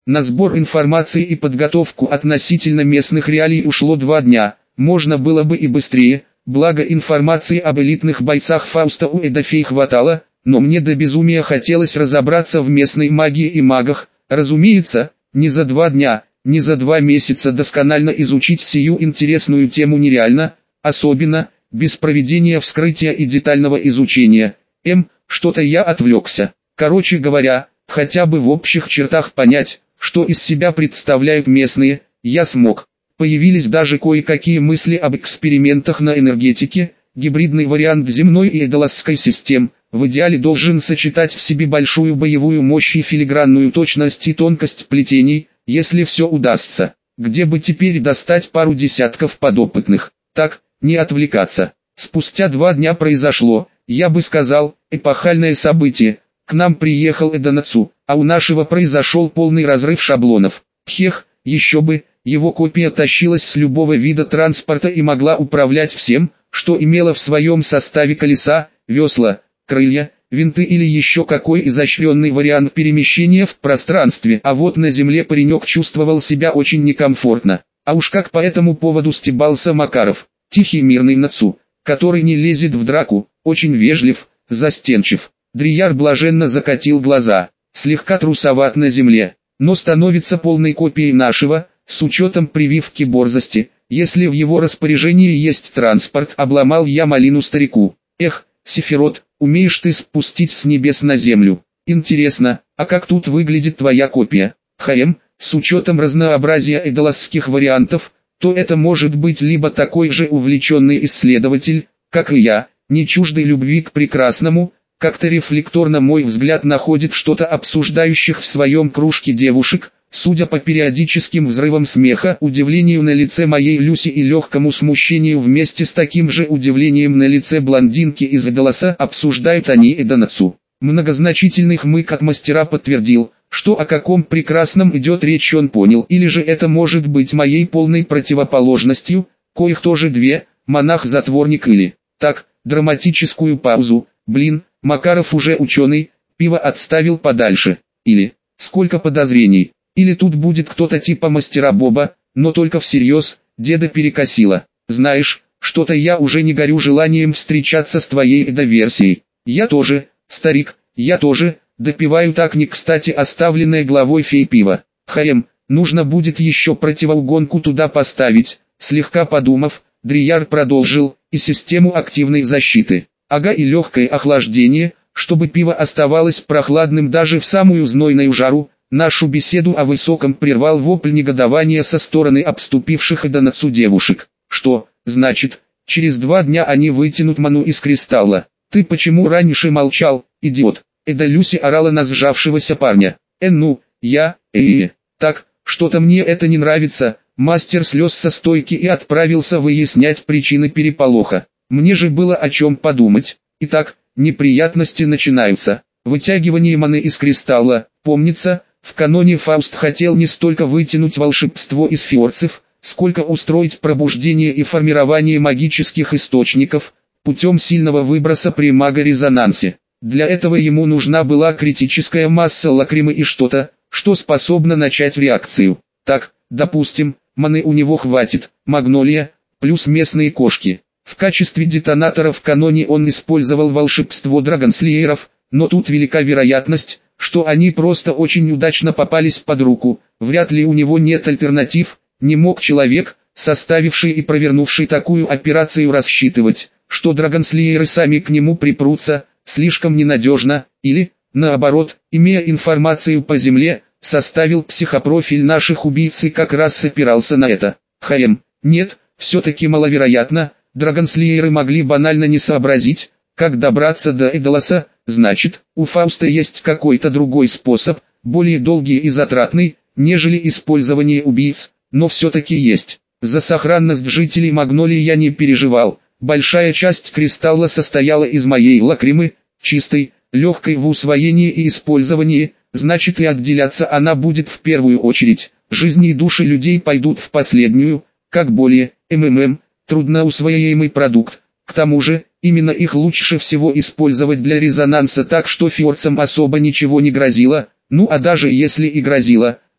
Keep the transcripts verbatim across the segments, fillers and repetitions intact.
На сбор информации и подготовку относительно местных реалий ушло два дня, можно было бы и быстрее, благо информации об элитных бойцах Фауста у Эдафей хватало, но мне до безумия хотелось разобраться в местной магии и магах, разумеется, не за два дня, не за два месяца досконально изучить сию интересную тему нереально, особенно, без проведения вскрытия и детального изучения. М, что-то я отвлекся. Короче говоря, хотя бы в общих чертах понять, что из себя представляют местные, я смог. Появились даже кое-какие мысли об экспериментах на энергетике, гибридный вариант земной и эдоласской систем, в идеале должен сочетать в себе большую боевую мощь и филигранную точность и тонкость плетений, если все удастся. Где бы теперь достать пару десятков подопытных? Так, не отвлекаться. Спустя два дня произошло, я бы сказал, эпохальное событие. К нам приехал Эдонацу, а у нашего произошел полный разрыв шаблонов. Хех, еще бы, его копия тащилась с любого вида транспорта и могла управлять всем, что имело в своем составе колеса, весла, крылья, винты или еще какой изощренный вариант перемещения в пространстве. А вот на земле паренек чувствовал себя очень некомфортно. А уж как по этому поводу стебался Макаров, тихий мирный Нацу, который не лезет в драку, очень вежлив, застенчив. Дрияр блаженно закатил глаза, слегка трусоват на земле, но становится полной копией нашего, с учетом прививки борзости. Если в его распоряжении есть транспорт, обломал я малину старику. Эх, Сефирот, умеешь ты спустить с небес на землю. Интересно, а как тут выглядит твоя копия? Хаем, с учетом разнообразия эдоласских вариантов, то это может быть либо такой же увлеченный исследователь, как и я, не чуждый любви к прекрасному, как-то рефлекторно мой взгляд находит что-то обсуждающих в своем кружке девушек, судя по периодическим взрывам смеха, удивлению на лице моей Люси и легкому смущению вместе с таким же удивлением на лице блондинки из Эдоласа, обсуждают они Эдонацу. Многозначительный хмык от мастера подтвердил, что о каком прекрасном идет речь он понял, или же это может быть моей полной противоположностью, коих тоже две, монах-затворник или, так, драматическую паузу, блин, Макаров уже ученый, пиво отставил подальше, или, сколько подозрений, или тут будет кто-то типа мастера Боба, но только всерьез, деда перекосило. Знаешь, что-то я уже не горю желанием встречаться с твоей эдоверсией. Я тоже, старик, я тоже, допиваю так не кстати оставленное главой фей пиво. Хаем, нужно будет еще противоугонку туда поставить, слегка подумав, Дрияр продолжил, и систему активной защиты. Ага, и легкое охлаждение, чтобы пиво оставалось прохладным даже в самую знойную жару. Нашу беседу о высоком прервал вопль негодования со стороны обступивших Эдонацу девушек. Что, значит, через два дня они вытянут ману из кристалла? Ты почему раньше молчал, идиот? Эда Люси орала на сжавшегося парня. Э ну, я, э, так, что-то мне это не нравится. Мастер слез со стойки и отправился выяснять причины переполоха. Мне же было о чем подумать. Итак, неприятности начинаются. Вытягивание маны из кристалла, помнится, в каноне Фауст хотел не столько вытянуть волшебство из фиорцев, сколько устроить пробуждение и формирование магических источников, путем сильного выброса при магорезонансе. Для этого ему нужна была критическая масса лакримы и что-то, что способно начать реакцию. Так, допустим, маны у него хватит, магнолия, плюс местные кошки. В качестве детонатора в каноне он использовал волшебство драгонслееров, но тут велика вероятность, что они просто очень удачно попались под руку, вряд ли у него нет альтернатив, не мог человек, составивший и провернувший такую операцию, рассчитывать, что драгонслееры сами к нему припрутся, слишком ненадежно, или, наоборот, имея информацию по земле, составил психопрофиль наших убийц и как раз опирался на это. Хаем, нет, все-таки маловероятно, драгонслееры могли банально не сообразить, как добраться до Эдоласа. Значит, у Фауста есть какой-то другой способ, более долгий и затратный, нежели использование убийц, но все-таки есть. За сохранность жителей Магнолии я не переживал. Большая часть кристалла состояла из моей лакримы, чистой, легкой в усвоении и использовании, значит и отделяться она будет в первую очередь. Жизни и души людей пойдут в последнюю, как более, МММ, трудноусвояемый продукт. К тому же, именно их лучше всего использовать для резонанса, так что фиорцам особо ничего не грозило, ну а даже если и грозило,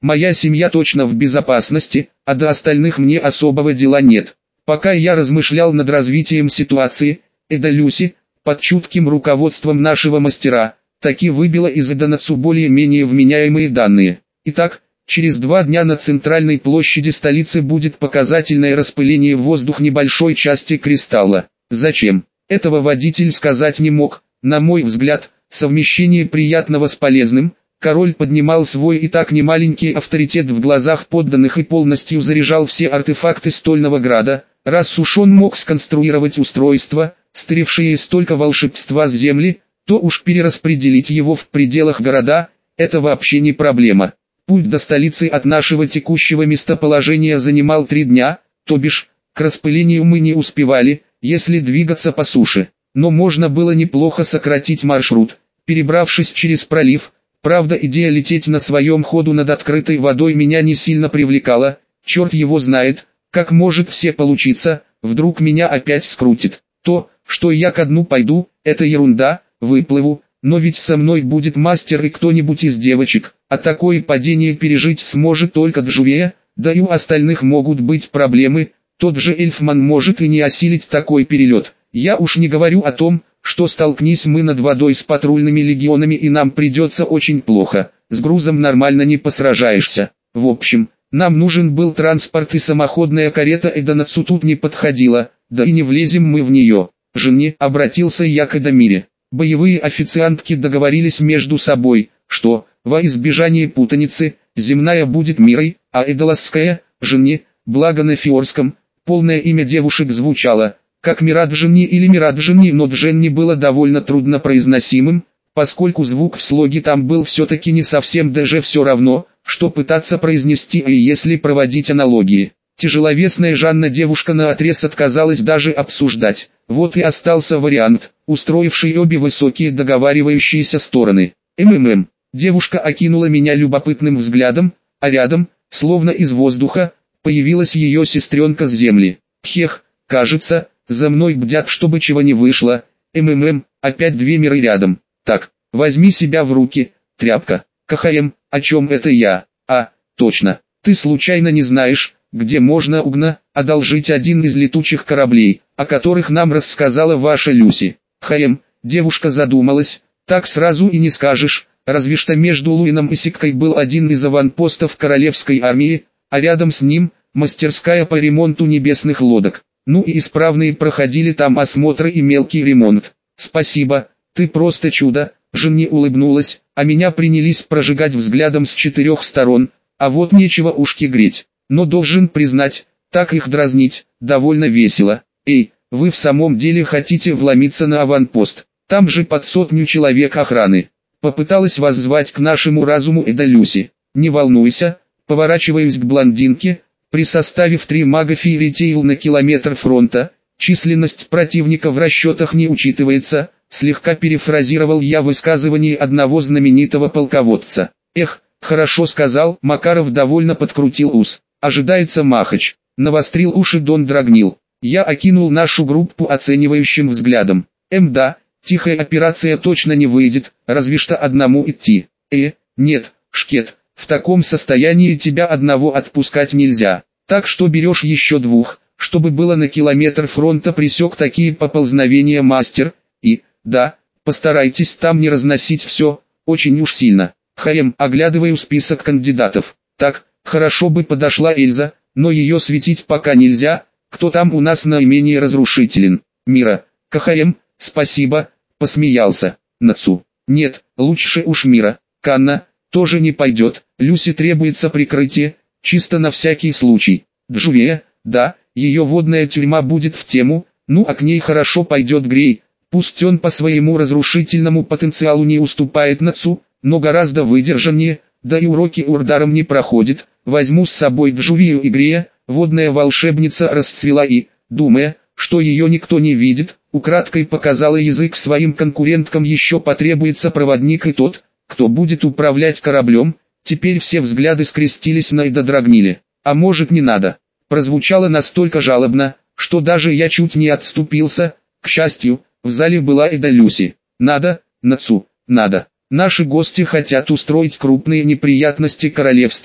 Моя семья точно в безопасности, а до остальных мне особого дела нет. Пока я размышлял над развитием ситуации, Эда Люси, под чутким руководством нашего мастера, таки выбила из Эда Нацу более-менее вменяемые данные. Итак, через два дня на центральной площади столицы будет показательное распыление в воздух небольшой части кристалла. Зачем? Этого водитель сказать не мог. На мой взгляд, совмещение приятного с полезным, король поднимал свой и так немаленький авторитет в глазах подданных и полностью заряжал все артефакты Стольного Града, раз уж он мог сконструировать устройство, стыревшее столько волшебства с земли, то уж перераспределить его в пределах города – это вообще не проблема. Путь до столицы от нашего текущего местоположения занимал три дня, то бишь, к распылению мы не успевали, если двигаться по суше. Но можно было неплохо сократить маршрут, перебравшись через пролив. Правда, идея лететь на своем ходу над открытой водой меня не сильно привлекала, черт его знает, как может все получиться, вдруг меня опять скрутит. То, что я ко дну пойду, это ерунда, выплыву, но ведь со мной будет мастер и кто-нибудь из девочек, а такое падение пережить сможет только Джувея, да и у остальных могут быть проблемы, тот же Эльфман может и не осилить такой перелет. Я уж не говорю о том, что столкнись мы над водой с патрульными легионами и нам придется очень плохо, с грузом нормально не посражаешься. В общем, нам нужен был транспорт и самоходная карета Эда Нацу тут не подходила, да и не влезем мы в нее. Жене обратился я к Эдамире. Боевые официантки договорились между собой, что, во избежание путаницы, земная будет Мирой, а Эдаласская – Жене, благо на фиорском, полное имя девушек звучало как Мираджини или Мираджини, но Дженни было довольно трудно произносимым, поскольку звук в слоге там был все-таки не совсем даже все равно, что пытаться произнести, и если проводить аналогии. Тяжеловесная Жанна девушка наотрез отказалась даже обсуждать, вот и остался вариант, устроивший обе высокие договаривающиеся стороны. МММ. Девушка окинула меня любопытным взглядом, а рядом, словно из воздуха, появилась ее сестренка с земли. Хех, кажется, за мной бдят, чтобы чего не вышло. МММ, опять две миры рядом. Так, возьми себя в руки, тряпка. КХМ, о чем это я? А, точно, ты случайно не знаешь, где можно угна одолжить один из летучих кораблей, о которых нам рассказала ваша Люси? ХМ, девушка задумалась, так сразу и не скажешь, разве что между Луином и Сиккой был один из аванпостов королевской армии, а рядом с ним мастерская по ремонту небесных лодок. Ну и исправные проходили там осмотры и мелкий ремонт. Спасибо, ты просто чудо. Женни улыбнулась, а меня принялись прожигать взглядом с четырех сторон, а вот нечего ушки греть. Но должен признать, так их дразнить, довольно весело. Эй, вы в самом деле хотите вломиться на аванпост? Там же под сотню человек охраны. Попыталась воззвать к нашему разуму Эда Люси. Не волнуйся, поворачиваюсь к блондинке. При составе в три мага Фейритейл на километр фронта, численность противника в расчетах не учитывается, слегка перефразировал я высказывание одного знаменитого полководца. Эх, хорошо сказал, Макаров довольно подкрутил ус. Ожидается махач. Навострил уши Дон Драгнил. Я окинул нашу группу оценивающим взглядом. Эм да, тихая операция точно не выйдет, разве что одному идти. Э, нет, Шкет. В таком состоянии тебя одного отпускать нельзя, так что берешь еще двух, чтобы было на километр фронта пресек такие поползновения мастер, и, да, постарайтесь там не разносить все, очень уж сильно. ХМ, оглядываю список кандидатов. Так, хорошо бы подошла Эльза, но ее светить пока нельзя, кто там у нас наименее разрушителен. Мира, КХМ, спасибо, посмеялся. Нацу, нет, лучше уж Мира. Канна, тоже не пойдет, Люси требуется прикрытие, чисто на всякий случай. Джувея, да, ее водная тюрьма будет в тему, ну а к ней хорошо пойдет Грей, пусть он по своему разрушительному потенциалу не уступает Нацу, но гораздо выдержаннее, да и уроки Урдаром не проходит. Возьму с собой Джувею и Грея, водная волшебница расцвела и, думая, что ее никто не видит, украдкой показала язык своим конкуренткам, еще потребуется проводник и тот, кто будет управлять кораблем. Теперь все взгляды скрестились на Эда Драгниле. А может не надо? Прозвучало настолько жалобно, что даже я чуть не отступился. К счастью, в зале была Эда Люси. Надо, Нацу, надо. Наши гости хотят устроить крупные неприятности королевству.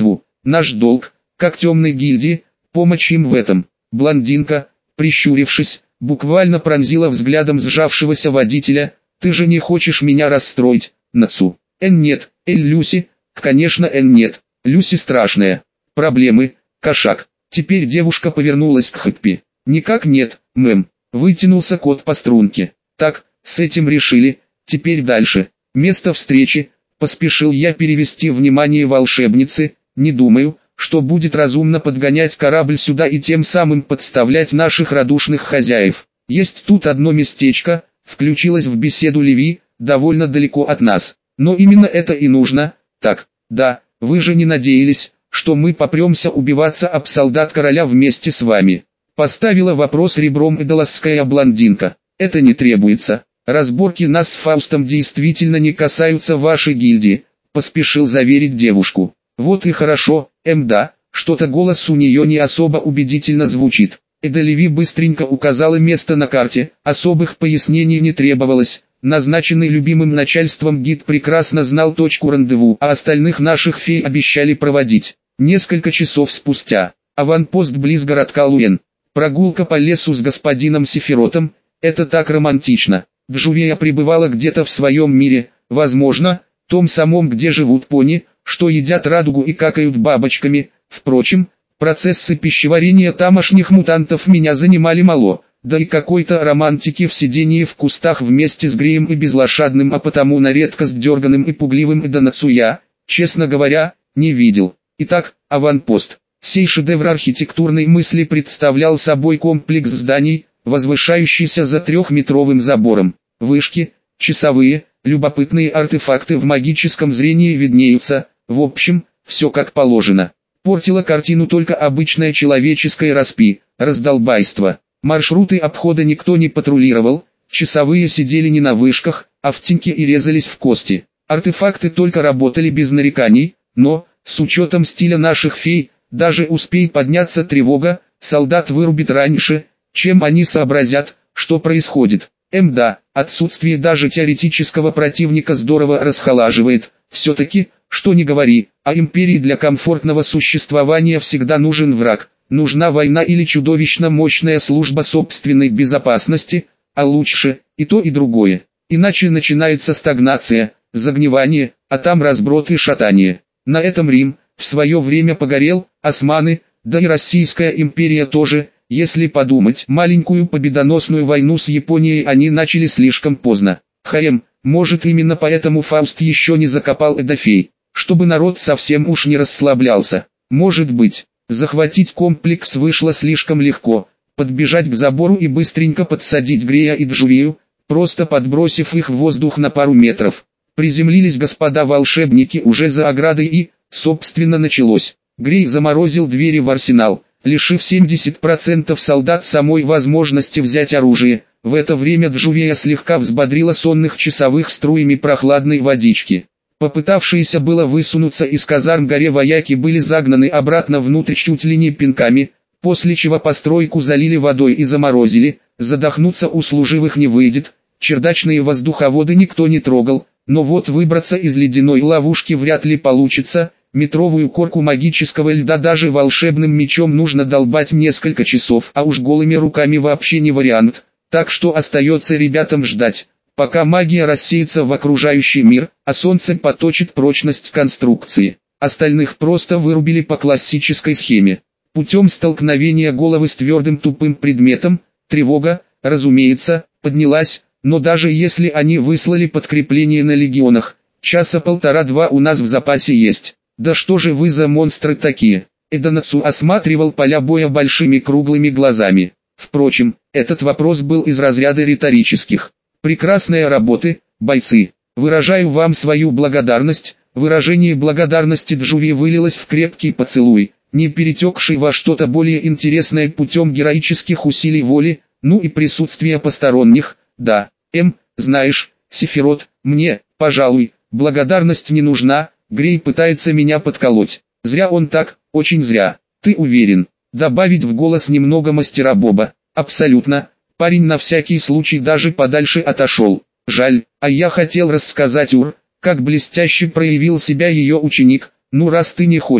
Наш долг, как темной гильдии, помочь им в этом. Блондинка, прищурившись, буквально пронзила взглядом сжавшегося водителя. Ты же не хочешь меня расстроить, Нацу? Эн нет, Эль Люси, конечно Эн нет, Люси страшная. Проблемы, кошак. Теперь девушка повернулась к Хэппи. Никак нет, мэм. Вытянулся кот по струнке. Так, с этим решили, теперь дальше. Место встречи, поспешил я перевести внимание волшебницы, не думаю, что будет разумно подгонять корабль сюда и тем самым подставлять наших радушных хозяев. Есть тут одно местечко, включилась в беседу Леви, довольно далеко от нас. Но именно это и нужно. Так, да, вы же не надеялись, что мы попремся убиваться об солдат короля вместе с вами. Поставила вопрос ребром эдоласская блондинка. Это не требуется. Разборки нас с Фаустом действительно не касаются вашей гильдии, поспешил заверить девушку. Вот и хорошо, эм да, что-то голос у нее не особо убедительно звучит. Эда Леви быстренько указала место на карте, особых пояснений не требовалось. Назначенный любимым начальством гид прекрасно знал точку рандеву, а остальных наших фей обещали проводить. Несколько часов спустя, аванпост близ городка Луэн. Прогулка по лесу с господином Сефиротом, это так романтично. Джувея пребывала где-то в своем мире, возможно, том самом, где живут пони, что едят радугу и какают бабочками. Впрочем, процессы пищеварения тамошних мутантов меня занимали мало. Да и какой-то романтики в сидении в кустах вместе с Греем и безлошадным, а потому на редкость дерганым и пугливым Эдонацу я, честно говоря, не видел. Итак, аванпост. Сей шедевр архитектурной мысли представлял собой комплекс зданий, возвышающийся за трехметровым забором. Вышки, часовые, любопытные артефакты в магическом зрении виднеются, в общем, все как положено. Портило картину только обычное человеческое распи, раздолбайство. Маршруты обхода никто не патрулировал, часовые сидели не на вышках, а в теньке и резались в кости. Артефакты только работали без нареканий, но, с учетом стиля наших фей, даже успей подняться тревога, солдат вырубит раньше, чем они сообразят, что происходит. Эм да, отсутствие даже теоретического противника здорово расхолаживает. Все-таки, что ни говори, а империи для комфортного существования всегда нужен враг. Нужна война или чудовищно мощная служба собственной безопасности, а лучше и то и другое. Иначе начинается стагнация, загнивание, а там разброд и шатание. На этом Рим в свое время погорел, османы, да и Российская империя тоже. Если подумать, маленькую победоносную войну с Японией они начали слишком поздно. Хаем, может именно поэтому Фауст еще не закопал Эдафей, чтобы народ совсем уж не расслаблялся. Может быть. Захватить комплекс вышло слишком легко, подбежать к забору и быстренько подсадить Грея и Джувею, просто подбросив их в воздух на пару метров. Приземлились господа волшебники уже за оградой и, собственно, началось. Грей заморозил двери в арсенал, лишив семьдесят процентов солдат самой возможности взять оружие. В это время Джувея слегка взбодрила сонных часовых струями прохладной водички. Попытавшиеся было высунуться из казарм горе вояки были загнаны обратно внутрь чуть ли не пинками, после чего постройку залили водой и заморозили. Задохнуться у служивых не выйдет, чердачные воздуховоды никто не трогал, но вот выбраться из ледяной ловушки вряд ли получится. Метровую корку магического льда даже волшебным мечом нужно долбать несколько часов, а уж голыми руками вообще не вариант, так что остается ребятам ждать, пока магия рассеется в окружающий мир, а солнце поточит прочность конструкции. Остальных просто вырубили по классической схеме. Путем столкновения головы с твердым тупым предметом, тревога, разумеется, поднялась, но даже если они выслали подкрепление на легионах, часа полтора-два у нас в запасе есть. Да что же вы за монстры такие? Эдонацу осматривал поля боя большими круглыми глазами. Впрочем, этот вопрос был из разряда риторических. Прекрасная работа, бойцы. Выражаю вам свою благодарность. Выражение благодарности Джуви вылилось в крепкий поцелуй, не перетекший во что-то более интересное путем героических усилий воли, ну и присутствия посторонних. Да, М, знаешь, Сефирот, мне, пожалуй, благодарность не нужна. Грей пытается меня подколоть. Зря он так, очень зря. Ты уверен? Добавить в голос немного мастера Боба. Абсолютно. Парень на всякий случай даже подальше отошел. Жаль, а я хотел рассказать Ур, как блестяще проявил себя ее ученик. Ну раз ты не хочешь.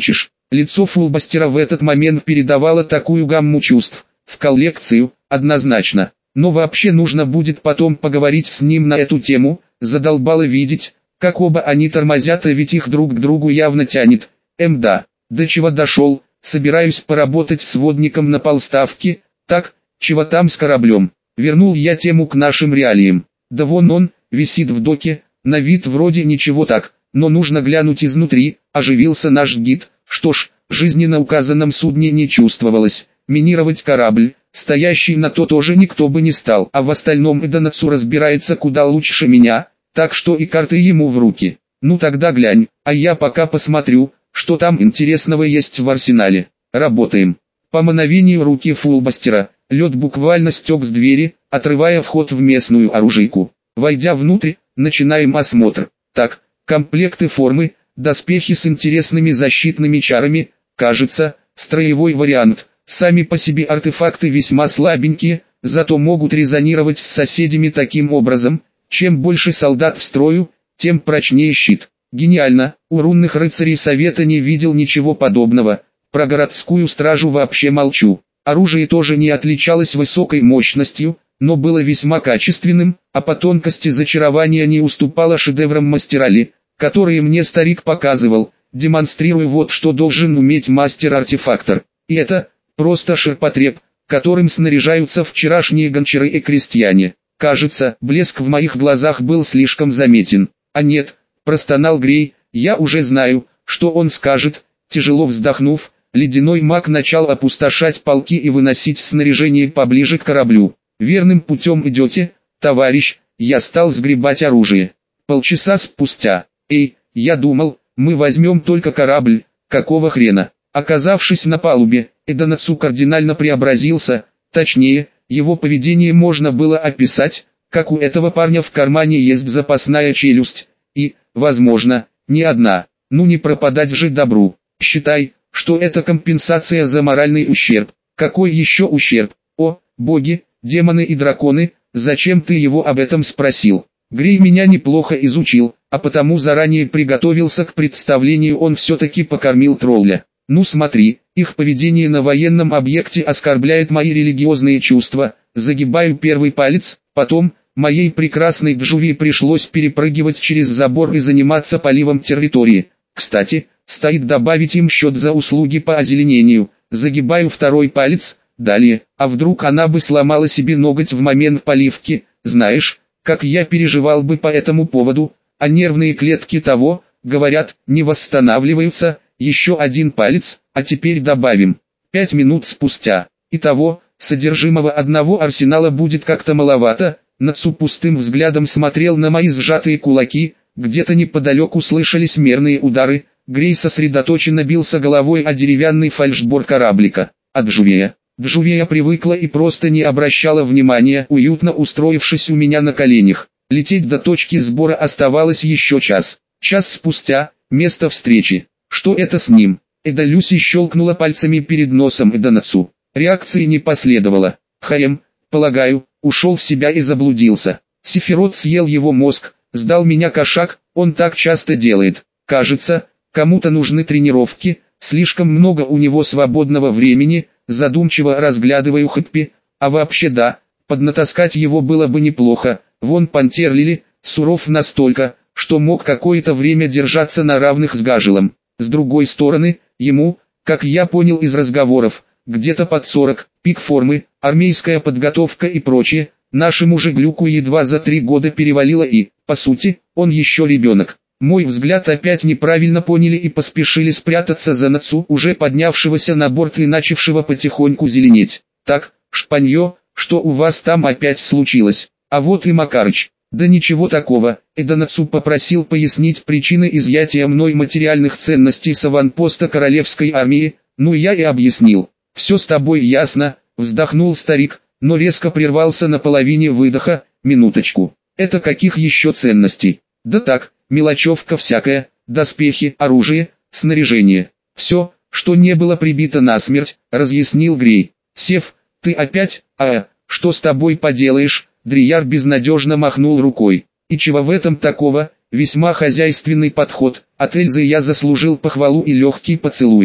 Лицо Фулбастера в этот момент передавало такую гамму чувств. В коллекцию, однозначно. Но вообще нужно будет потом поговорить с ним на эту тему. Задолбало видеть, как оба они тормозят, а ведь их друг к другу явно тянет. Мда, до чего дошел, собираюсь поработать с водником на полставки. Так, чего там с кораблем? Вернул я тему к нашим реалиям. Да вон он, висит в доке, на вид вроде ничего так, но нужно глянуть изнутри. Оживился наш гид. Что ж, жизни на указанном судне не чувствовалось. Минировать корабль, стоящий на то, тоже никто бы не стал, а в остальном Эдонацу разбирается куда лучше меня, так что и карты ему в руки. Ну тогда глянь, а я пока посмотрю, что там интересного есть в арсенале. Работаем. По мановению руки Фулбастера, лед буквально стек с двери, отрывая вход в местную оружейку. Войдя внутрь, начинаем осмотр. Так, комплекты формы, доспехи с интересными защитными чарами, кажется, строевой вариант. Сами по себе артефакты весьма слабенькие, зато могут резонировать с соседями таким образом. Чем больше солдат в строю, тем прочнее щит. Гениально, у рунных рыцарей совета не видел ничего подобного. Про городскую стражу вообще молчу. Оружие тоже не отличалось высокой мощностью, но было весьма качественным, а по тонкости зачарования не уступало шедеврам мастерали, которые мне старик показывал, демонстрируя вот что должен уметь мастер-артефактор. И это просто ширпотреб, которым снаряжаются вчерашние гончары и крестьяне. Кажется, блеск в моих глазах был слишком заметен. А нет, простонал Грей, я уже знаю, что он скажет. Тяжело вздохнув, ледяной маг начал опустошать полки и выносить снаряжение поближе к кораблю. Верным путем идете, товарищ, я стал сгребать оружие. Полчаса спустя, эй, я думал, мы возьмем только корабль, какого хрена? Оказавшись на палубе, Эдонацу кардинально преобразился, точнее, его поведение можно было описать, как у этого парня в кармане есть запасная челюсть, и, возможно, не одна. Ну не пропадать же добру. Считай, что это компенсация за моральный ущерб. Какой еще ущерб? О, боги, демоны и драконы, зачем ты его об этом спросил? Грей меня неплохо изучил, а потому заранее приготовился к представлению, он все-таки покормил тролля. Ну смотри, их поведение на военном объекте оскорбляет мои религиозные чувства. Загибаю первый палец, потом, моей прекрасной Джуви пришлось перепрыгивать через забор и заниматься поливом территории. Кстати, стоит добавить им счет за услуги по озеленению. Загибаю второй палец, далее, а вдруг она бы сломала себе ноготь в момент поливки, знаешь, как я переживал бы по этому поводу, а нервные клетки того, говорят, не восстанавливаются. Еще один палец, а теперь добавим. Пять минут спустя. Итого, содержимого одного арсенала будет как-то маловато. Нацу пустым взглядом смотрел на мои сжатые кулаки, где-то неподалеку слышались мерные удары. Грей сосредоточенно бился головой о деревянный фальшборд кораблика. А Джувея? Джувея привыкла и просто не обращала внимания, уютно устроившись у меня на коленях. Лететь до точки сбора оставалось еще час. Час спустя, место встречи. Что это с ним? Эда Люси щелкнула пальцами перед носом Эдонацу. Реакции не последовало. Хаем, полагаю, ушел в себя и заблудился. Сефирот съел его мозг, сдал меня кошак, он так часто делает. Кажется, кому-то нужны тренировки, слишком много у него свободного времени, задумчиво разглядываю Хэппи. А вообще да, поднатаскать его было бы неплохо. Вон Пантерлили, суров настолько, что мог какое-то время держаться на равных с Гажилом. С другой стороны, ему, как я понял из разговоров, где-то под сорок, пик формы, армейская подготовка и прочее, нашему же Глюку едва за три года перевалило и, по сути, он еще ребенок. Мой взгляд опять неправильно поняли и поспешили спрятаться за Нацу, уже поднявшегося на борт и начавшего потихоньку зеленеть. Так, Шпанье, что у вас там опять случилось? А вот и Макарыч. Да ничего такого, Эдонацу попросил пояснить причины изъятия мной материальных ценностей с аванпоста королевской армии, ну я и объяснил. Все с тобой ясно, вздохнул старик, но резко прервался на половине выдоха. Минуточку, это каких еще ценностей? Да так, мелочевка всякая, доспехи, оружие, снаряжение. Все, что не было прибито насмерть, разъяснил Грей. Сев, ты опять, а, что с тобой поделаешь? Дрияр безнадежно махнул рукой. И чего в этом такого? Весьма хозяйственный подход. От Эльзы я заслужил похвалу и легкий поцелуй.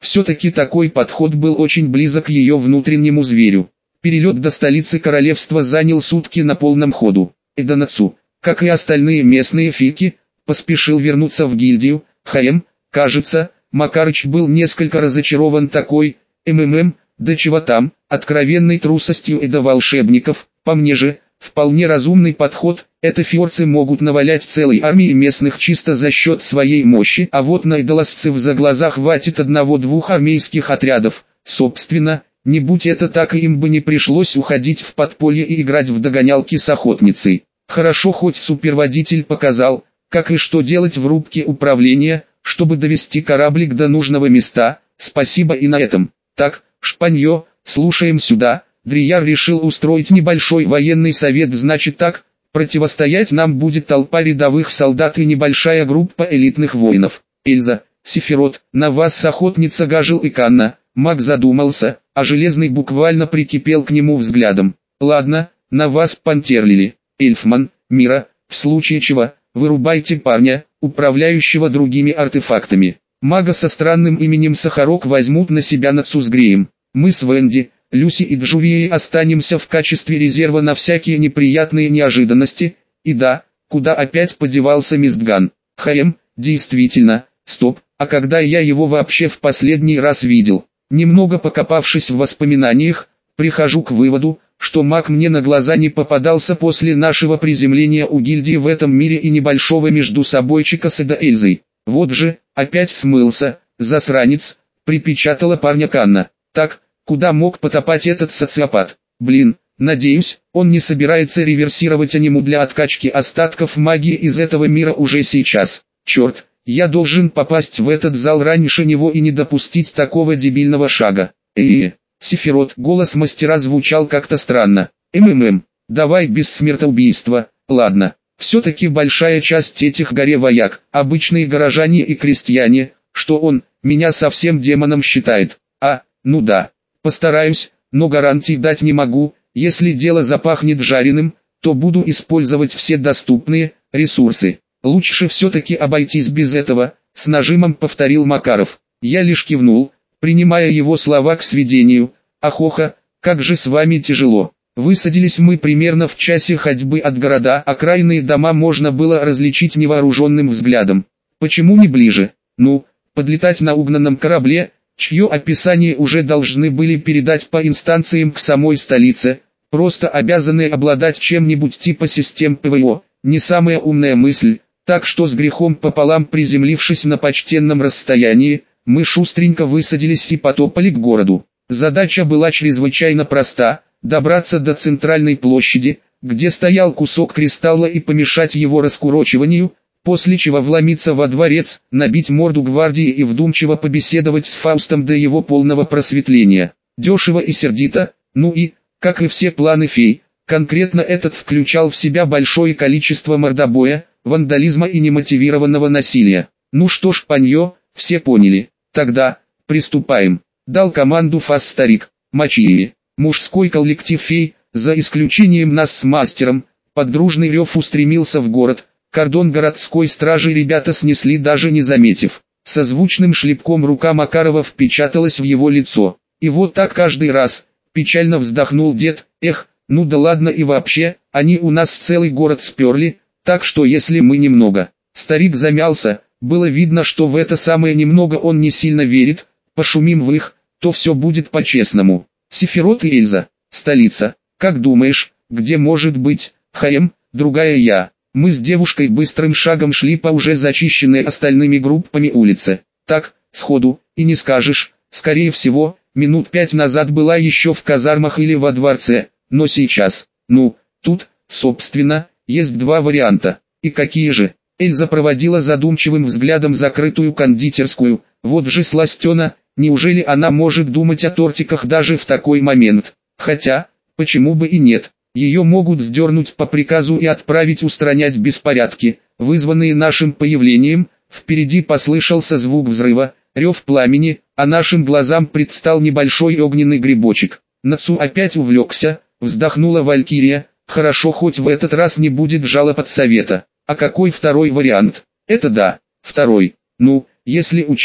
Все-таки такой подход был очень близок к ее внутреннему зверю. Перелет до столицы королевства занял сутки на полном ходу. Эданацу, как и остальные местные фики, поспешил вернуться в гильдию. ХМ, кажется, Макарыч был несколько разочарован такой, МММ, да чего там, откровенной трусостью и до волшебников. По мне же, вполне разумный подход. Это фиорцы могут навалять целой армии местных чисто за счет своей мощи, а вот на идолосцев за глаза хватит одного-двух армейских отрядов. Собственно, не будь это так, и им бы не пришлось уходить в подполье и играть в догонялки с охотницей. Хорошо, хоть суперводитель показал, как и что делать в рубке управления, чтобы довести кораблик до нужного места. Спасибо и на этом. Так, Шпанье, слушаем сюда. Дрияр решил устроить небольшой военный совет, значит так, противостоять нам будет толпа рядовых солдат и небольшая группа элитных воинов. Эльза, Сефирот, на вас охотница Гажил и Канна. Маг задумался, а Железный буквально прикипел к нему взглядом. Ладно, на вас Пантерлили. Эльфман, Мира, в случае чего, вырубайте парня, управляющего другими артефактами. Мага со странным именем Сахарок возьмут на себя Нацу с Греем. Мы с Венди, Люси и Джувией останемся в качестве резерва на всякие неприятные неожиданности. И да, куда опять подевался Мистган? ХМ, действительно, стоп, а когда я его вообще в последний раз видел? Немного покопавшись в воспоминаниях, прихожу к выводу, что маг мне на глаза не попадался после нашего приземления у гильдии в этом мире и небольшого междусобойчика с Эда Эльзой. Вот же, опять смылся, засранец, припечатала парня Канна. Так, куда мог потопать этот социопат? Блин, надеюсь, он не собирается реверсировать аниму для откачки остатков магии из этого мира уже сейчас. Черт, я должен попасть в этот зал раньше него и не допустить такого дебильного шага. Эээ, Сефирот, голос мастера звучал как-то странно. МММ, давай без смертоубийства, ладно. Все-таки большая часть этих горе-вояк, обычные горожане и крестьяне, что он, меня совсем демоном считает. А, ну да, постараюсь, но гарантий дать не могу. Если дело запахнет жареным, то буду использовать все доступные ресурсы. Лучше все-таки обойтись без этого, с нажимом повторил Макаров. Я лишь кивнул, принимая его слова к сведению. Ахоха, как же с вами тяжело. Высадились мы примерно в часе ходьбы от города, окраинные дома можно было различить невооруженным взглядом. Почему не ближе? Ну, подлетать на угнанном корабле, чье описание уже должны были передать по инстанциям к самой столице, просто обязаны обладать чем-нибудь типа систем ПВО, не самая умная мысль, так что с грехом пополам приземлившись на почтенном расстоянии, мы шустренько высадились и потопали к городу. Задача была чрезвычайно проста. Добраться до центральной площади, где стоял кусок кристалла и помешать его раскурочиванию, после чего вломиться во дворец, набить морду гвардии и вдумчиво побеседовать с Фаустом до его полного просветления. Дешево и сердито, ну и, как и все планы фей, конкретно этот включал в себя большое количество мордобоя, вандализма и немотивированного насилия. Ну что ж, панье, все поняли, тогда, приступаем, дал команду Фас-старик, мочи. Мужской коллектив фей, за исключением нас с мастером, под дружный рев устремился в город. Кордон городской стражи ребята снесли даже не заметив. Со звучным шлепком рука Макарова впечаталась в его лицо. И вот так каждый раз, печально вздохнул дед. Эх, ну да ладно, и вообще, они у нас целый город сперли, так что если мы немного. Старик замялся, было видно, что в это самое немного он не сильно верит. Пошумим в их, то все будет по-честному. Сефирот и Эльза, столица, как думаешь, где может быть, ХМ, другая я. Мы с девушкой быстрым шагом шли по уже зачищенной остальными группами улице. Так, сходу, и не скажешь, скорее всего, минут пять назад была еще в казармах или во дворце, но сейчас, ну, тут, собственно, есть два варианта. И какие же? Эльза проводила задумчивым взглядом закрытую кондитерскую, вот же сластена. Неужели она может думать о тортиках даже в такой момент? Хотя, почему бы и нет? Ее могут сдернуть по приказу и отправить устранять беспорядки, вызванные нашим появлением. Впереди послышался звук взрыва, рев пламени, а нашим глазам предстал небольшой огненный грибочек. Нацу опять увлекся, вздохнула Валькирия. Хорошо, хоть в этот раз не будет жалоб от совета. А какой второй вариант? Это да, второй. Ну, если учесть,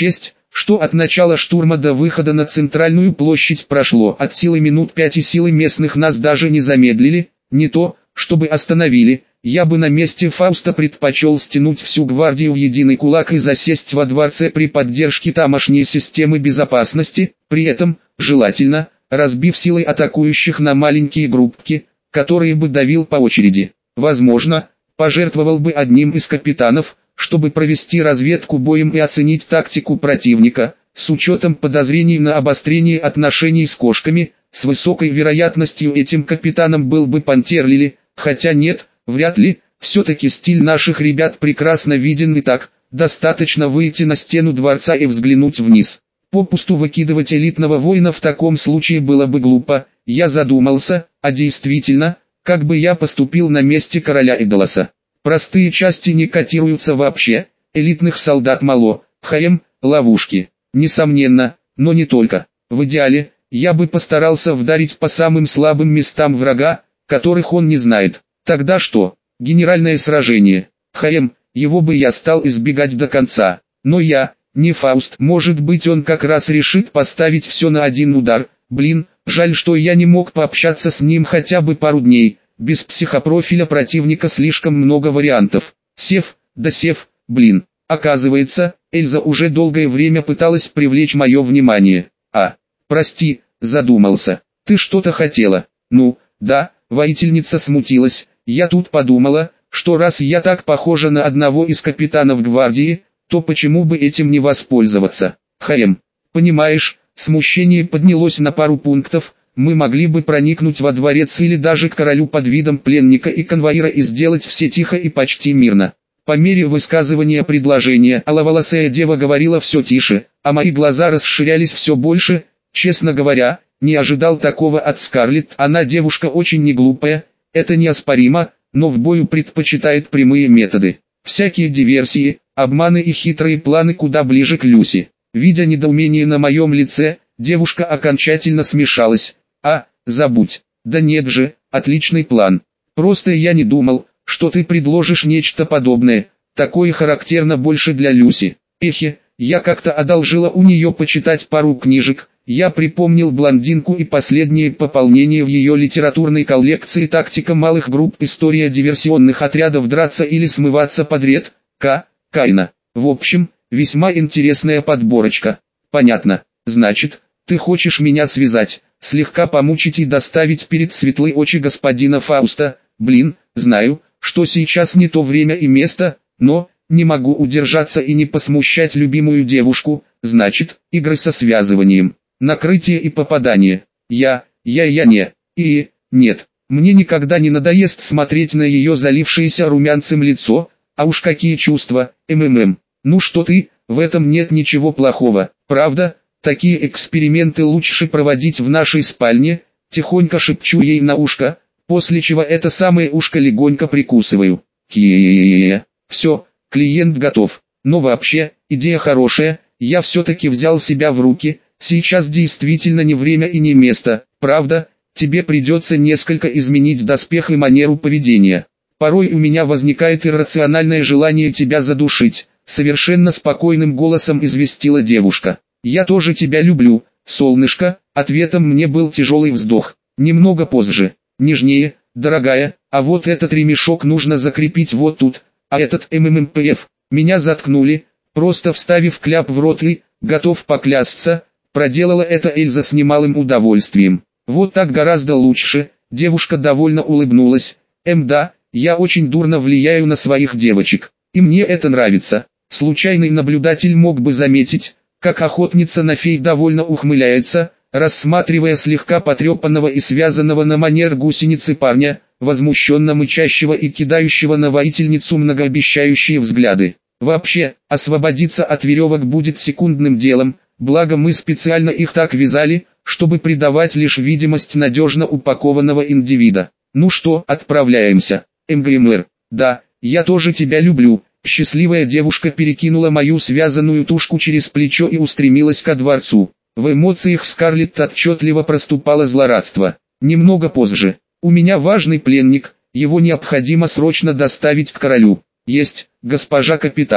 что от начала штурма до выхода на центральную площадь прошло от силы минут пять, и силы местных нас даже не замедлили, не то, чтобы остановили. Я бы на месте Фауста предпочел стянуть всю гвардию в единый кулак и засесть во дворце при поддержке тамошней системы безопасности, при этом, желательно, разбив силой атакующих на маленькие группки, которые бы давил по очереди. Возможно, пожертвовал бы одним из капитанов, чтобы провести разведку боем и оценить тактику противника, с учетом подозрений на обострение отношений с кошками. С высокой вероятностью этим капитаном был бы Пантерлили, хотя нет, вряд ли, все-таки стиль наших ребят прекрасно виден и так, достаточно выйти на стену дворца и взглянуть вниз. Попусту выкидывать элитного воина в таком случае было бы глупо. Я задумался, а действительно, как бы я поступил на месте короля Эдолоса. Простые части не котируются вообще, элитных солдат мало, хм, ловушки, несомненно, но не только. В идеале, я бы постарался вдарить по самым слабым местам врага, которых он не знает. Тогда что? Генеральное сражение. Хм, его бы я стал избегать до конца. Но я, не Фауст, может быть он как раз решит поставить все на один удар. Блин, жаль, что я не мог пообщаться с ним хотя бы пару дней. Без психопрофиля противника слишком много вариантов. Сев, да сев, блин. Оказывается, Эльза уже долгое время пыталась привлечь мое внимание. А, прости, задумался. Ты что-то хотела? Ну, да, воительница смутилась. Я тут подумала, что раз я так похожа на одного из капитанов гвардии, то почему бы этим не воспользоваться? Хм, понимаешь, смущение поднялось на пару пунктов. Мы могли бы проникнуть во дворец или даже к королю под видом пленника и конвоира и сделать все тихо и почти мирно. По мере высказывания предложения аловолосая дева говорила все тише, а мои глаза расширялись все больше. Честно говоря, не ожидал такого от Скарлетт. Она девушка очень неглупая, это неоспоримо, но в бою предпочитает прямые методы. Всякие диверсии, обманы и хитрые планы куда ближе к Люси. Видя недоумение на моем лице, девушка окончательно смешалась. А, забудь. Да нет же, отличный план. Просто я не думал, что ты предложишь нечто подобное. Такое характерно больше для Люси. Эхе, я как-то одолжила у нее почитать пару книжек. Я припомнил блондинку и последнее пополнение в ее литературной коллекции «Тактика малых групп. История диверсионных отрядов. Драться или смываться подряд». К. Кайна. В общем, весьма интересная подборочка. Понятно. Значит, ты хочешь меня связать, слегка помучить и доставить перед светлые очи господина Фауста. Блин, знаю, что сейчас не то время и место, но не могу удержаться и не посмущать любимую девушку. Значит, игры со связыванием, накрытие и попадание. Я, я, я не, и, нет, мне никогда не надоест смотреть на ее залившееся румянцем лицо, а уж какие чувства, ммм. Ну что ты, в этом нет ничего плохого, правда? Такие эксперименты лучше проводить в нашей спальне. Тихонько шепчу ей на ушко, после чего это самое ушко легонько прикусываю. Ки-е-е-е. Все, клиент готов. Но вообще, идея хорошая, я все-таки взял себя в руки. Сейчас действительно не время и не место, правда? Тебе придется несколько изменить доспех и манеру поведения. Порой у меня возникает иррациональное желание тебя задушить, совершенно спокойным голосом известила девушка. «Я тоже тебя люблю, солнышко», ответом мне был тяжелый вздох. Немного позже, нежнее, дорогая, а вот этот ремешок нужно закрепить вот тут, а этот МММПФ. Меня заткнули, просто вставив кляп в рот и, готов поклясться, проделала это Эльза с немалым удовольствием. Вот так гораздо лучше, девушка довольно улыбнулась. Эм да, я очень дурно влияю на своих девочек, и мне это нравится. Случайный наблюдатель мог бы заметить, как охотница на фей довольно ухмыляется, рассматривая слегка потрепанного и связанного на манер гусеницы парня, возмущенно мычащего и кидающего на воительницу многообещающие взгляды. Вообще, освободиться от веревок будет секундным делом, благо мы специально их так вязали, чтобы придавать лишь видимость надежно упакованного индивида. Ну что, отправляемся, МГМР? Да, я тоже тебя люблю. Счастливая девушка перекинула мою связанную тушку через плечо и устремилась ко дворцу. В эмоциях Скарлетт отчетливо проступало злорадство. Немного позже. У меня важный пленник, его необходимо срочно доставить к королю. Есть, госпожа капитан.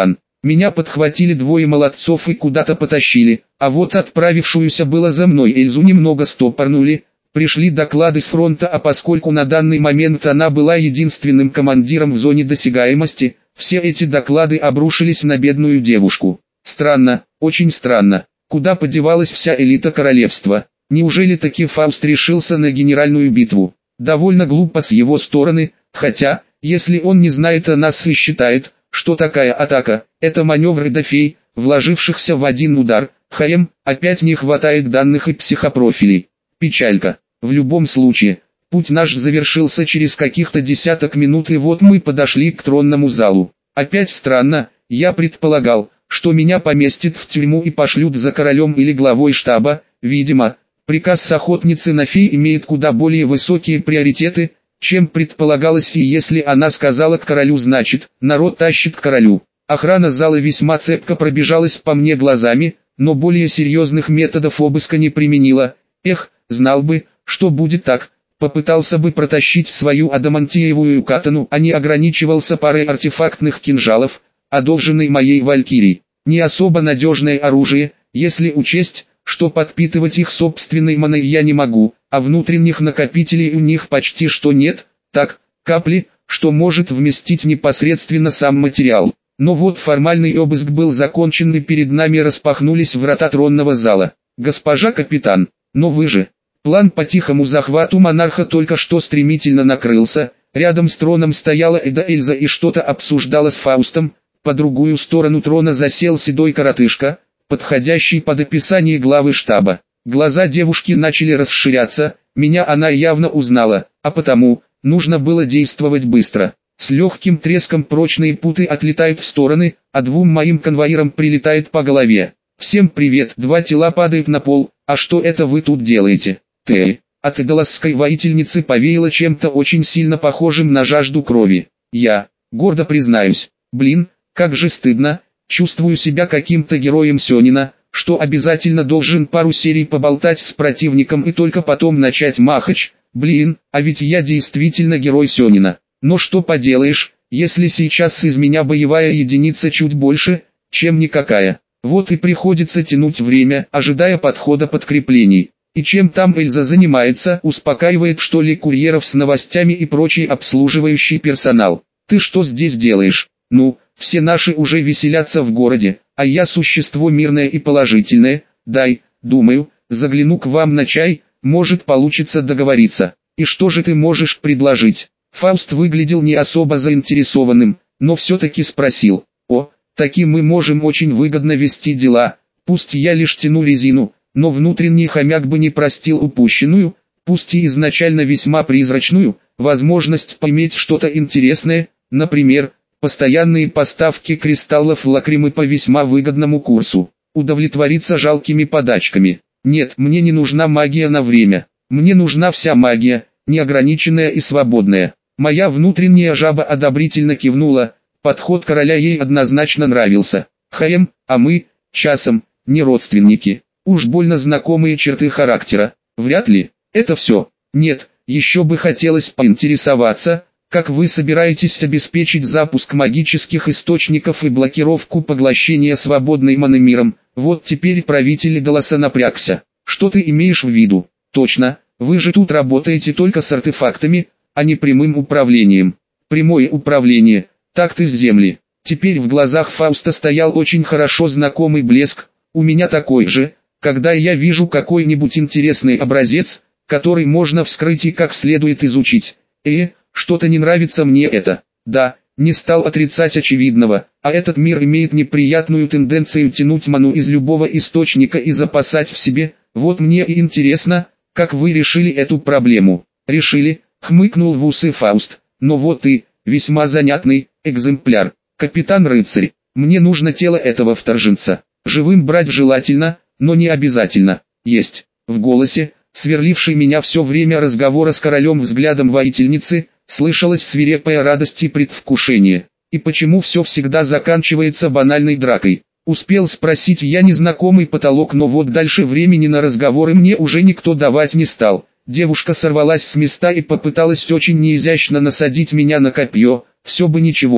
Меня подхватили двое молодцов и куда-то потащили, а вот отправившуюся было за мной Эльзу немного стопорнули. Пришли доклады с фронта, а поскольку на данный момент она была единственным командиром в зоне досягаемости, все эти доклады обрушились на бедную девушку. Странно, очень странно. Куда подевалась вся элита королевства? Неужели таки Фауст решился на генеральную битву? Довольно глупо с его стороны, хотя, если он не знает о нас и считает, что такая атака – это маневры дофей, вложившихся в один удар, хм, опять не хватает данных и психопрофилей. Печалька. В любом случае, путь наш завершился через каких-то десяток минут, и вот мы подошли к тронному залу. Опять странно, я предполагал, что меня поместят в тюрьму и пошлют за королем или главой штаба. Видимо, приказ с охотницы на фей имеет куда более высокие приоритеты, чем предполагалось, и если она сказала к королю, значит, народ тащит к королю. Охрана зала весьма цепко пробежалась по мне глазами, но более серьезных методов обыска не применила. Эх, знал бы, что будет так, попытался бы протащить свою адамантиевую катану, а не ограничивался парой артефактных кинжалов, одолженной моей валькирии. Не особо надежное оружие, если учесть, что подпитывать их собственной маной я не могу, а внутренних накопителей у них почти что нет, так, капли, что может вместить непосредственно сам материал. Но вот формальный обыск был закончен, и перед нами распахнулись врата тронного зала. «Госпожа капитан, но вы же...» План по тихому захвату монарха только что стремительно накрылся. Рядом с троном стояла Эда Эльза и что-то обсуждала с Фаустом. По другую сторону трона засел седой коротышка, подходящий под описание главы штаба. Глаза девушки начали расширяться, меня она явно узнала, а потому, нужно было действовать быстро. С легким треском прочные путы отлетают в стороны, а двум моим конвоирам прилетает по голове. «Всем привет!» Два тела падают на пол. «А что это вы тут делаете?» Ты, от идоласской воительницы повеяло чем-то очень сильно похожим на жажду крови. Я, гордо признаюсь, блин, как же стыдно, чувствую себя каким-то героем Сёнина, что обязательно должен пару серий поболтать с противником и только потом начать махач. Блин, а ведь я действительно герой Сёнина. Но что поделаешь, если сейчас из меня боевая единица чуть больше, чем никакая. Вот и приходится тянуть время, ожидая подхода подкреплений. И чем там Эльза занимается, успокаивает что ли курьеров с новостями и прочий обслуживающий персонал. Ты что здесь делаешь? Ну, все наши уже веселятся в городе, а я существо мирное и положительное. Дай, думаю, загляну к вам на чай, может получится договориться. И что же ты можешь предложить? Фауст выглядел не особо заинтересованным, но все-таки спросил. О, таки мы можем очень выгодно вести дела, пусть я лишь тяну резину. Но внутренний хомяк бы не простил упущенную, пусть и изначально весьма призрачную, возможность поиметь что-то интересное, например, постоянные поставки кристаллов лакримы по весьма выгодному курсу, удовлетвориться жалкими подачками. Нет, мне не нужна магия на время, мне нужна вся магия, неограниченная и свободная. Моя внутренняя жаба одобрительно кивнула, подход короля ей однозначно нравился. Хм, а мы, часом, не родственники. Уж больно знакомые черты характера. Вряд ли. Это все. Нет, еще бы хотелось поинтересоваться, как вы собираетесь обеспечить запуск магических источников и блокировку поглощения свободной маны миром. Вот теперь правитель Идоласа напрягся. Что ты имеешь в виду? Точно, вы же тут работаете только с артефактами, а не прямым управлением. Прямое управление. Так ты с земли. Теперь в глазах Фауста стоял очень хорошо знакомый блеск. У меня такой же. Когда я вижу какой-нибудь интересный образец, который можно вскрыть и как следует изучить. Э, что-то не нравится мне это. Да, не стал отрицать очевидного, а этот мир имеет неприятную тенденцию тянуть ману из любого источника и запасать в себе. Вот мне и интересно, как вы решили эту проблему. Решили, хмыкнул в усы Фауст. Но вот и, весьма занятный, экземпляр. Капитан-рыцарь, мне нужно тело этого вторженца. Живым брать желательно, но не обязательно. Есть. В голосе, сверлившей меня все время разговора с королем взглядом воительницы, слышалась свирепая радость и предвкушение. И почему все всегда заканчивается банальной дракой? Успел спросить я незнакомый потолок, но вот дальше времени на разговоры мне уже никто давать не стал. Девушка сорвалась с места и попыталась очень неизящно насадить меня на копье. Все бы ничего,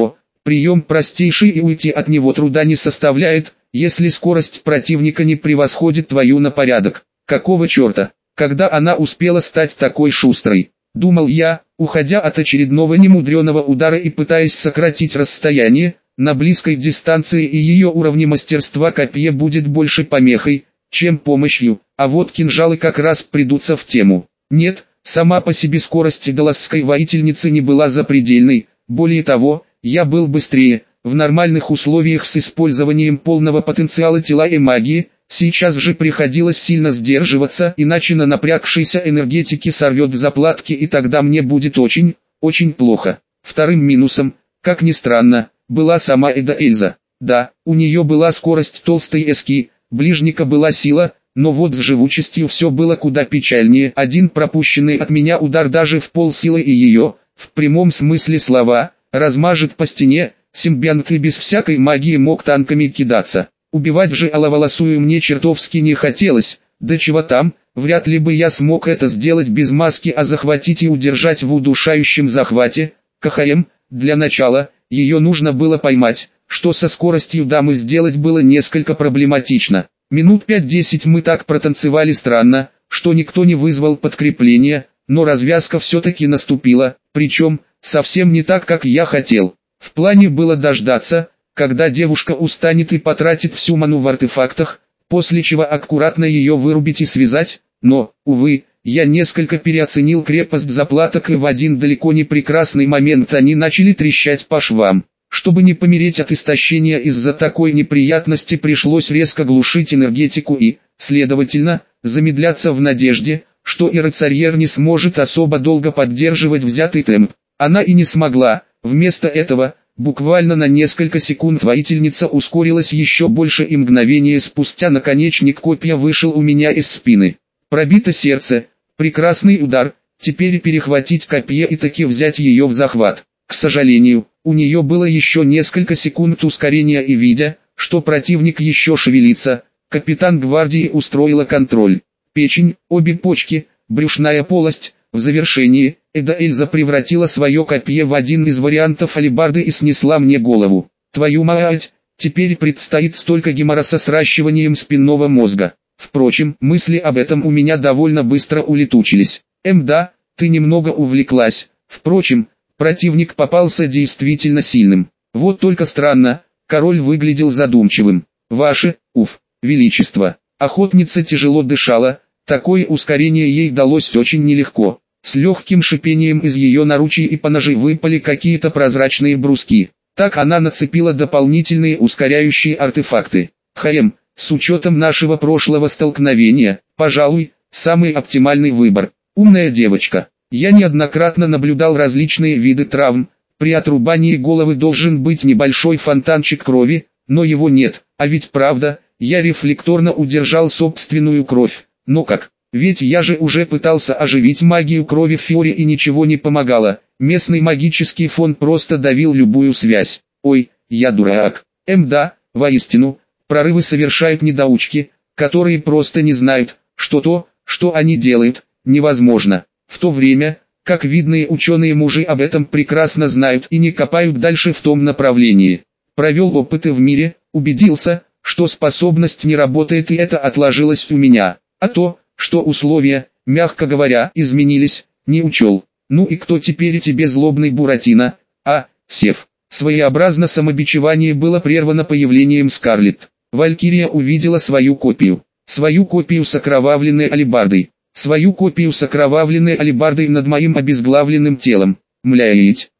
Прием простейший и уйти от него труда не составляет, если скорость противника не превосходит твою на порядок. Какого черта? Когда она успела стать такой шустрой? Думал я, уходя от очередного немудреного удара и пытаясь сократить расстояние. На близкой дистанции и ее уровне мастерства копье будет больше помехой, чем помощью, а вот кинжалы как раз придутся в тему. Нет, сама по себе скорость даласской воительницы не была запредельной, более того, я был быстрее, в нормальных условиях с использованием полного потенциала тела и магии, сейчас же приходилось сильно сдерживаться, иначе на напрягшейся энергетике сорвет в заплатки и тогда мне будет очень, очень плохо. Вторым минусом, как ни странно, была сама Эда Эльза. Да, у нее была скорость толстой эски, ближника была сила, но вот с живучестью все было куда печальнее. Один пропущенный от меня удар даже в полсилы и ее, в прямом смысле слова, размажет по стене. Симбионт и без всякой магии мог танками кидаться. Убивать же аловолосую мне чертовски не хотелось, да чего там, вряд ли бы я смог это сделать без маски, а захватить и удержать в удушающем захвате. КХМ, для начала, ее нужно было поймать, что со скоростью дамы сделать было несколько проблематично. Минут пять-десять мы так протанцевали странно, что никто не вызвал подкрепления, но развязка все-таки наступила, причем, совсем не так, как я хотел. В плане было дождаться, когда девушка устанет и потратит всю ману в артефактах, после чего аккуратно ее вырубить и связать, но, увы, я несколько переоценил крепость заплаток и в один далеко не прекрасный момент они начали трещать по швам. Чтобы не помереть от истощения из-за такой неприятности, пришлось резко глушить энергетику и, следовательно, замедляться в надежде, что и рыцарьер не сможет особо долго поддерживать взятый темп. Она и не смогла, вместо этого, буквально на несколько секунд воительница ускорилась еще больше и мгновение спустя наконечник копья вышел у меня из спины. Пробито сердце, прекрасный удар, теперь перехватить копье и таки взять ее в захват. К сожалению, у нее было еще несколько секунд ускорения и видя, что противник еще шевелится, капитан гвардии устроила контроль. Печень, обе почки, брюшная полость, в завершении, Эда Эльза превратила свое копье в один из вариантов алебарды и снесла мне голову. Твою мать, теперь предстоит столько гемора со сращиванием спинного мозга. Впрочем, мысли об этом у меня довольно быстро улетучились. Эм да, ты немного увлеклась. Впрочем, противник попался действительно сильным. Вот только странно, король выглядел задумчивым. Ваше, уф, величество. Охотница тяжело дышала, такое ускорение ей далось очень нелегко. С легким шипением из ее наручий и поножей выпали какие-то прозрачные бруски. Так она нацепила дополнительные ускоряющие артефакты. Хм, с учетом нашего прошлого столкновения, пожалуй, самый оптимальный выбор. Умная девочка. Я неоднократно наблюдал различные виды травм. При отрубании головы должен быть небольшой фонтанчик крови, но его нет. А ведь правда, я рефлекторно удержал собственную кровь. Но как? Ведь я же уже пытался оживить магию крови в Фиоре и ничего не помогало. Местный магический фон просто давил любую связь. Ой, я дурак. Эм да, воистину, прорывы совершают недоучки, которые просто не знают, что то, что они делают, невозможно. В то время, как видные ученые-мужи об этом прекрасно знают и не копают дальше в том направлении. Провел опыты в мире, убедился, что способность не работает, и это отложилось у меня. А то, что условия, мягко говоря, изменились, не учел. Ну и кто теперь тебе злобный Буратино? А, Сев. Своеобразно самобичевание было прервано появлением Скарлетт. Валькирия увидела свою копию. Свою копию с окровавленной алебардой. Свою копию с окровавленной алебардой над моим обезглавленным телом. Мляеть.